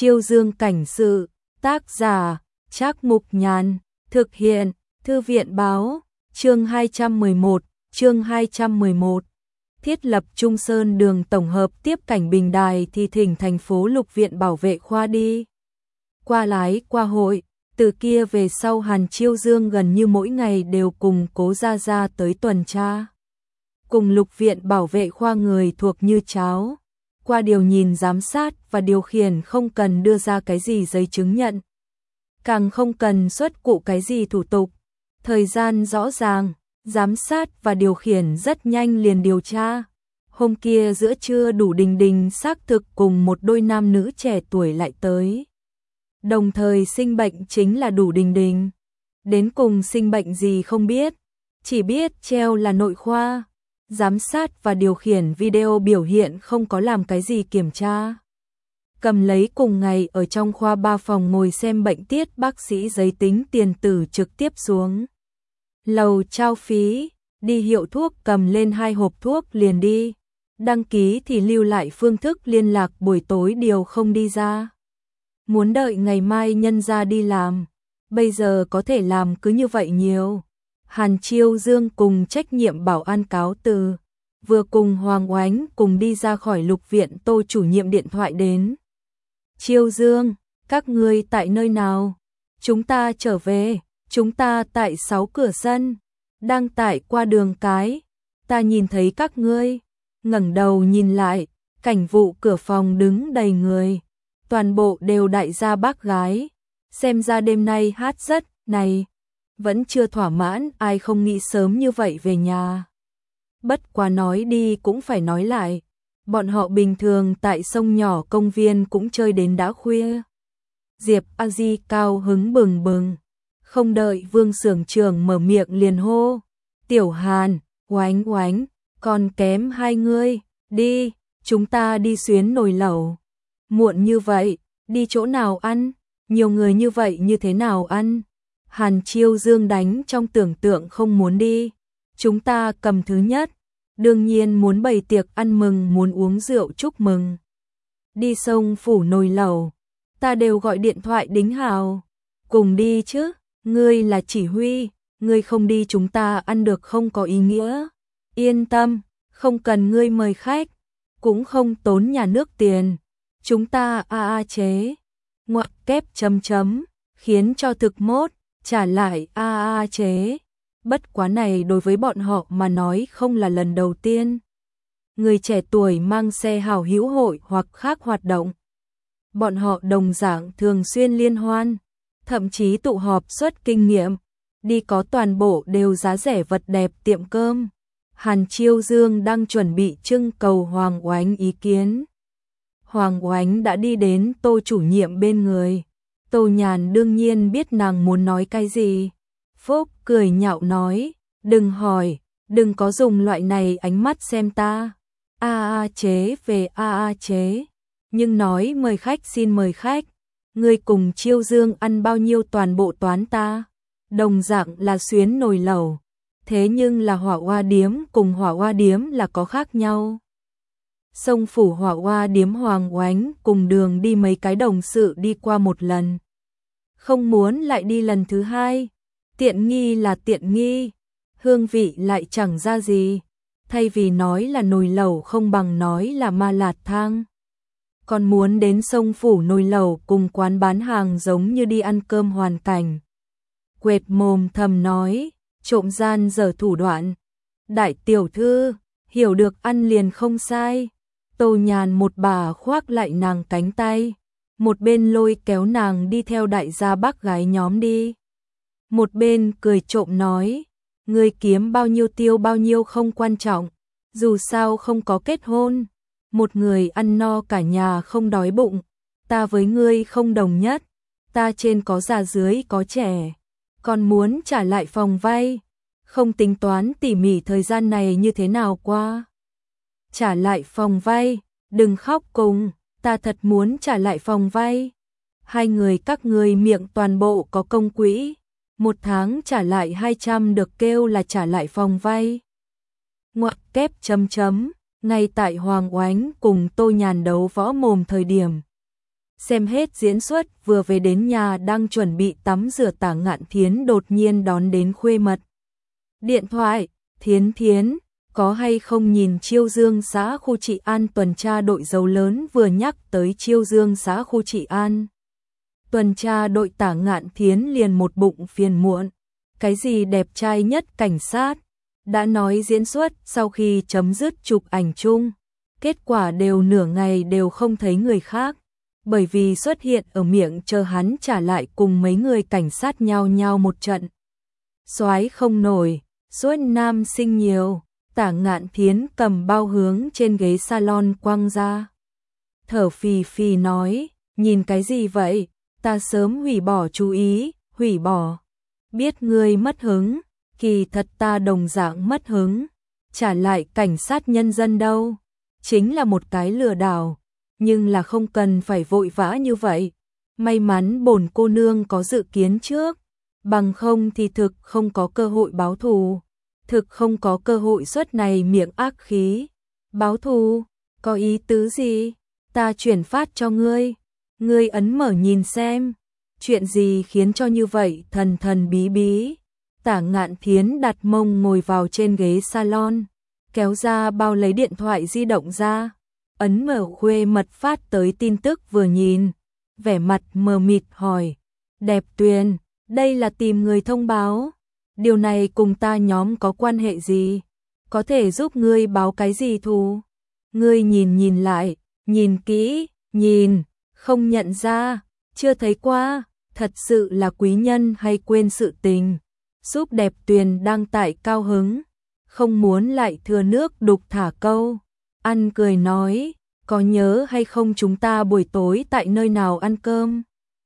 Chiêu Dương cảnh sự, tác giả, Trác Mục Nhàn, thực hiện, Thư viện báo, chương 211, thiết lập Trung Sơn đường tổng hợp tiếp cảnh Bình Đài thì thỉnh thành phố Lục Viện bảo vệ khoa đi. Qua lái qua hội, từ kia về sau Hàn Chiêu Dương gần như mỗi ngày đều cùng Cố Gia Gia tới tuần tra. Cùng Lục Viện bảo vệ khoa người thuộc như cháo. Qua điều nhìn giám sát và điều khiển không cần đưa ra cái gì giấy chứng nhận. Càng không cần xuất cụ cái gì thủ tục. Thời gian rõ ràng, giám sát và điều khiển rất nhanh liền điều tra. Hôm kia giữa trưa Đủ Đình Đình xác thực cùng một đôi nam nữ trẻ tuổi lại tới. Đồng thời sinh bệnh chính là Đủ Đình Đình. Đến cùng sinh bệnh gì không biết, chỉ biết treo là nội khoa. Giám sát và điều khiển video biểu hiện không có làm cái gì kiểm tra. Cầm lấy cùng ngày ở trong khoa 3 phòng ngồi xem bệnh tiết bác sĩ giấy tính tiền tử trực tiếp xuống lầu trao phí, đi hiệu thuốc cầm lên 2 hộp thuốc liền đi. Đăng ký thì lưu lại phương thức liên lạc buổi tối điều không đi ra. Muốn đợi ngày mai nhân ra đi làm, bây giờ có thể làm cứ như vậy nhiều. Hàn Chiêu Dương cùng trách nhiệm bảo an cáo từ, vừa cùng Hoàng Oánh cùng đi ra khỏi Lục Viện. Tô chủ nhiệm điện thoại đến. Chiêu Dương, các ngươi tại nơi nào? Chúng ta trở về, chúng ta tại 6 cửa sân, đang tại qua đường cái. Ta nhìn thấy các ngươi, ngẩng đầu nhìn lại, cảnh vụ cửa phòng đứng đầy người, toàn bộ đều đại gia bác gái, xem ra đêm nay hát rất, này, vẫn chưa thỏa mãn, ai không nghĩ sớm như vậy về nhà. Bất quá nói đi cũng phải nói lại, bọn họ bình thường tại sông nhỏ công viên cũng chơi đến đã khuya. Diệp A Di cao hứng bừng bừng, không đợi Vương xưởng trưởng mở miệng liền hô, Tiểu Hàn, Oánh Oánh, còn kém hai ngươi, đi, chúng ta đi xuyến nồi lẩu. Muộn như vậy, đi chỗ nào ăn, nhiều người như vậy như thế nào ăn? Hàn Chiêu Dương đánh trong tưởng tượng không muốn đi. Chúng ta cầm thứ nhất, đương nhiên muốn bày tiệc ăn mừng, muốn uống rượu chúc mừng. Đi sông phủ nồi lẩu, ta đều gọi điện thoại đính hào. Cùng đi chứ, ngươi là chỉ huy, ngươi không đi chúng ta ăn được không có ý nghĩa. Yên tâm, không cần ngươi mời khách, cũng không tốn nhà nước tiền. Chúng ta chế, ngoặc kép chấm chấm, khiến cho thực mốt, trả lại chế. Bất quá này đối với bọn họ mà nói không là lần đầu tiên. Người trẻ tuổi mang xe hào hữu hội hoặc khác hoạt động. Bọn họ đồng dạng thường xuyên liên hoan, thậm chí tụ họp xuất kinh nghiệm, đi có toàn bộ đều giá rẻ vật đẹp tiệm cơm. Hàn Chiêu Dương đang chuẩn bị trưng cầu Hoàng Oánh ý kiến. Hoàng Oánh đã đi đến Tô chủ nhiệm bên người. Tô Nhàn đương nhiên biết nàng muốn nói cái gì. Phúc cười nhạo nói, đừng hỏi, đừng có dùng loại này ánh mắt xem ta. Chế về chế. Nhưng nói mời khách xin mời khách. Ngươi cùng Chiêu Dương ăn bao nhiêu toàn bộ toán ta. Đồng dạng là xuyến nồi lẩu. Thế nhưng là Hỏa Hoa Điếm cùng Hỏa Hoa Điếm là có khác nhau. Sông phủ Hỏa Hoa Điếm Hoàng Oánh cùng đường đi mấy cái đồng sự đi qua một lần. Không muốn lại đi lần thứ hai. Tiện nghi là tiện nghi, hương vị lại chẳng ra gì. Thay vì nói là nồi lẩu không bằng nói là ma lạt thang. Còn muốn đến sông phủ nồi lẩu cùng quán bán hàng giống như đi ăn cơm hoàn cảnh. Quệt mồm thầm nói, trộm gian dở thủ đoạn. Đại tiểu thư, hiểu được ăn liền không sai. Tô Nhàn một bà khoác lại nàng cánh tay, một bên lôi kéo nàng đi theo đại gia bác gái nhóm đi. Một bên cười trộm nói, ngươi kiếm bao nhiêu tiêu bao nhiêu không quan trọng, dù sao không có kết hôn. Một người ăn no cả nhà không đói bụng, ta với ngươi không đồng nhất, ta trên có già dưới có trẻ, còn muốn trả lại phòng vay, không tính toán tỉ mỉ thời gian này như thế nào qua. Trả lại phòng vay, đừng khóc cùng, ta thật muốn trả lại phòng vay. Hai người các ngươi miệng toàn bộ có công quỹ, một tháng trả lại 200 được kêu là trả lại phòng vay. Ngoặc kép chấm chấm, ngay tại Hoàng Oánh cùng Tô Nhàn đấu võ mồm thời điểm. Xem hết diễn xuất, vừa về đến nhà đang chuẩn bị tắm rửa, Tả Ngạn Thiến đột nhiên đón đến khuê mật. Điện thoại, Thiến Thiến, có hay không nhìn Chiêu Dương xã khu Trị An tuần tra đội dấu lớn vừa nhắc tới Chiêu Dương xã khu Trị An. Tuần tra đội, Tả Ngạn Thiến liền một bụng phiền muộn. Cái gì đẹp trai nhất cảnh sát, đã nói diễn xuất, sau khi chấm dứt chụp ảnh chung. Kết quả đều nửa ngày đều không thấy người khác. Bởi vì xuất hiện ở miệng chờ hắn trả lại cùng mấy người cảnh sát nhao nhao một trận. Soái không nổi, suốt nam sinh nhiều. Tả Ngạn Thiến cầm bao hướng trên ghế salon quăng ra. Thở phì phì nói, nhìn cái gì vậy, ta sớm hủy bỏ chú ý, hủy bỏ. Biết ngươi mất hứng, kỳ thật ta đồng dạng mất hứng. Trả lại cảnh sát nhân dân đâu, chính là một cái lừa đảo, nhưng là không cần phải vội vã như vậy. May mắn bổn cô nương có dự kiến trước, bằng không thì thực không có cơ hội báo thù. Thực không có cơ hội xuất này miệng ác khí. Báo thù, có ý tứ gì? Ta chuyển phát cho ngươi. Ngươi ấn mở nhìn xem. Chuyện gì khiến cho như vậy thần thần bí bí? Tả Ngạn Thiến đặt mông ngồi vào trên ghế salon, kéo ra bao lấy điện thoại di động ra, ấn mở khuê mật phát tới tin tức vừa nhìn, vẻ mặt mờ mịt hỏi, Đẹp Tuyền, đây là tìm người thông báo, điều này cùng ta nhóm có quan hệ gì? Có thể giúp ngươi báo cái gì thù? Ngươi nhìn lại, nhìn kỹ, nhìn, không nhận ra, chưa thấy qua, thật sự là quý nhân hay quên sự tình? Giúp Đẹp Tuyền đang tại cao hứng, không muốn lại thừa nước đục thả câu. Ăn cười nói, có nhớ hay không chúng ta buổi tối tại nơi nào ăn cơm?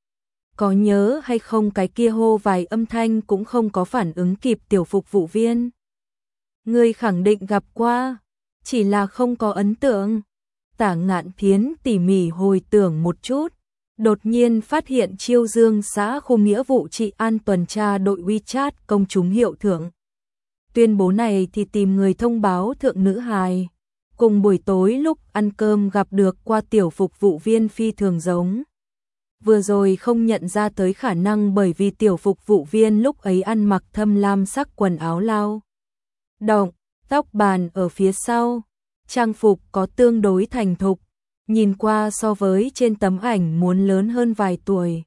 Có nhớ hay không cái kia hô vài âm thanh cũng không có phản ứng kịp tiểu phục vụ viên? Ngươi khẳng định gặp qua, chỉ là không có ấn tượng. Tả Ngạn Thiến tỉ mỉ hồi tưởng một chút, đột nhiên phát hiện Chiêu Dương xã khu nghĩa vụ trị an tuần tra đội WeChat công chúng hiệu thưởng. Tuyên bố này thì tìm người thông báo thượng nữ hài, cùng buổi tối lúc ăn cơm gặp được qua tiểu phục vụ viên phi thường giống. Vừa rồi không nhận ra tới khả năng bởi vì tiểu phục vụ viên lúc ấy ăn mặc thâm lam sắc quần áo lao động, tóc bàn ở phía sau, trang phục có tương đối thành thục, nhìn qua so với trên tấm ảnh muốn lớn hơn vài tuổi.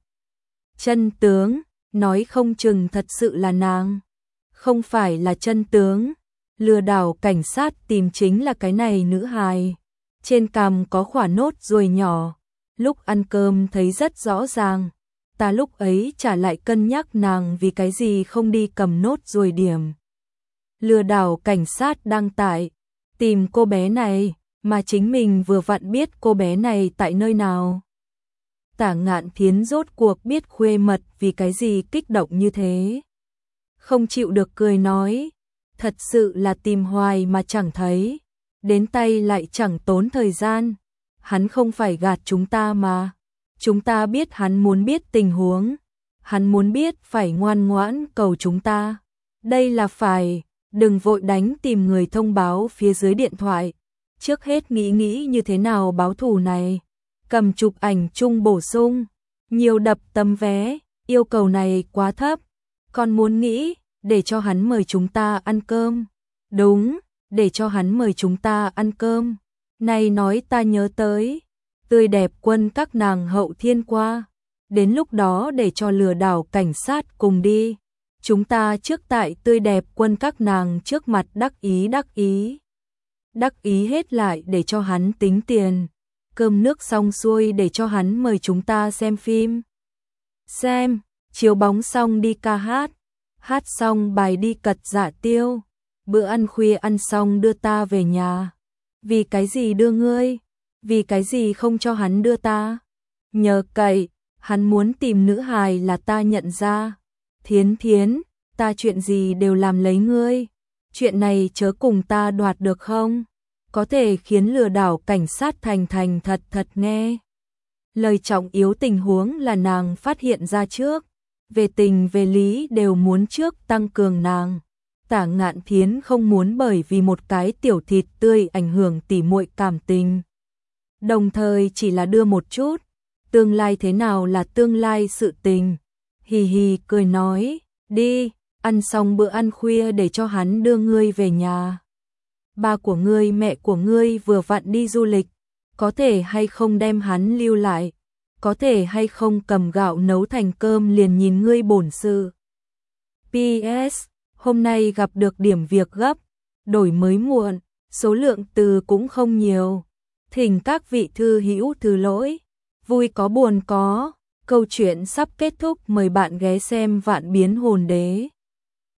Chân tướng, nói không chừng thật sự là nàng. Không phải là chân tướng, lừa đảo cảnh sát tìm chính là cái này nữ hài. Trên cằm có khỏa nốt ruồi nhỏ, lúc ăn cơm thấy rất rõ ràng. Ta lúc ấy trả lại cân nhắc nàng vì cái gì không đi cầm nốt ruồi điểm. Lừa đảo cảnh sát đang tại tìm cô bé này, mà chính mình vừa vặn biết cô bé này tại nơi nào. Tả Ngạn Thiến rốt cuộc biết khuê mật vì cái gì kích động như thế. Không chịu được cười nói, thật sự là tìm hoài mà chẳng thấy, đến tay lại chẳng tốn thời gian. Hắn không phải gạt chúng ta mà, chúng ta biết hắn muốn biết tình huống, hắn muốn biết phải ngoan ngoãn cầu chúng ta. Đây là phải, đừng vội đánh tìm người thông báo phía dưới điện thoại. Trước hết nghĩ như thế nào báo thù này, cầm chụp ảnh chung bổ sung, nhiều đập tấm vé, yêu cầu này quá thấp, còn muốn nghĩ, để cho hắn mời chúng ta ăn cơm. Đúng, để cho hắn mời chúng ta ăn cơm. Này nói ta nhớ tới, tươi đẹp quân các nàng hậu thiên qua, đến lúc đó để cho lừa đảo cảnh sát cùng đi. Chúng ta trước tại tươi đẹp quân các nàng trước mặt đắc ý hết lại để cho hắn tính tiền. Cơm nước xong xuôi để cho hắn mời chúng ta xem phim. Xem, chiếu bóng xong đi ca hát, hát xong bài đi cật dạ tiêu. Bữa ăn khuya ăn xong đưa ta về nhà. Vì cái gì đưa ngươi? Vì cái gì không cho hắn đưa ta? Nhờ cậy, hắn muốn tìm nữ hài là ta nhận ra. Thiến Thiến, ta chuyện gì đều làm lấy ngươi. Chuyện này chớ cùng ta đoạt được không? Có thể khiến lừa đảo cảnh sát thành thật nghe. Lời trọng yếu tình huống là nàng phát hiện ra trước. Về tình về lý đều muốn trước tăng cường nàng. Tả Ngạn Thiến không muốn bởi vì một cái tiểu thịt tươi ảnh hưởng tỉ muội cảm tình. Đồng thời chỉ là đưa một chút, tương lai thế nào là tương lai sự tình. Hì hì cười nói, đi, ăn xong bữa ăn khuya để cho hắn đưa ngươi về nhà. Ba của ngươi mẹ của ngươi vừa vặn đi du lịch, có thể hay không đem hắn lưu lại, có thể hay không cầm gạo nấu thành cơm liền nhìn ngươi bổn sự. PS, hôm nay gặp được điểm việc gấp, đổi mới muộn, số lượng từ cũng không nhiều. Thỉnh các vị thư hữu thứ lỗi, vui có buồn có, câu chuyện sắp kết thúc, mời bạn ghé xem Vạn Biến Hồn Đế.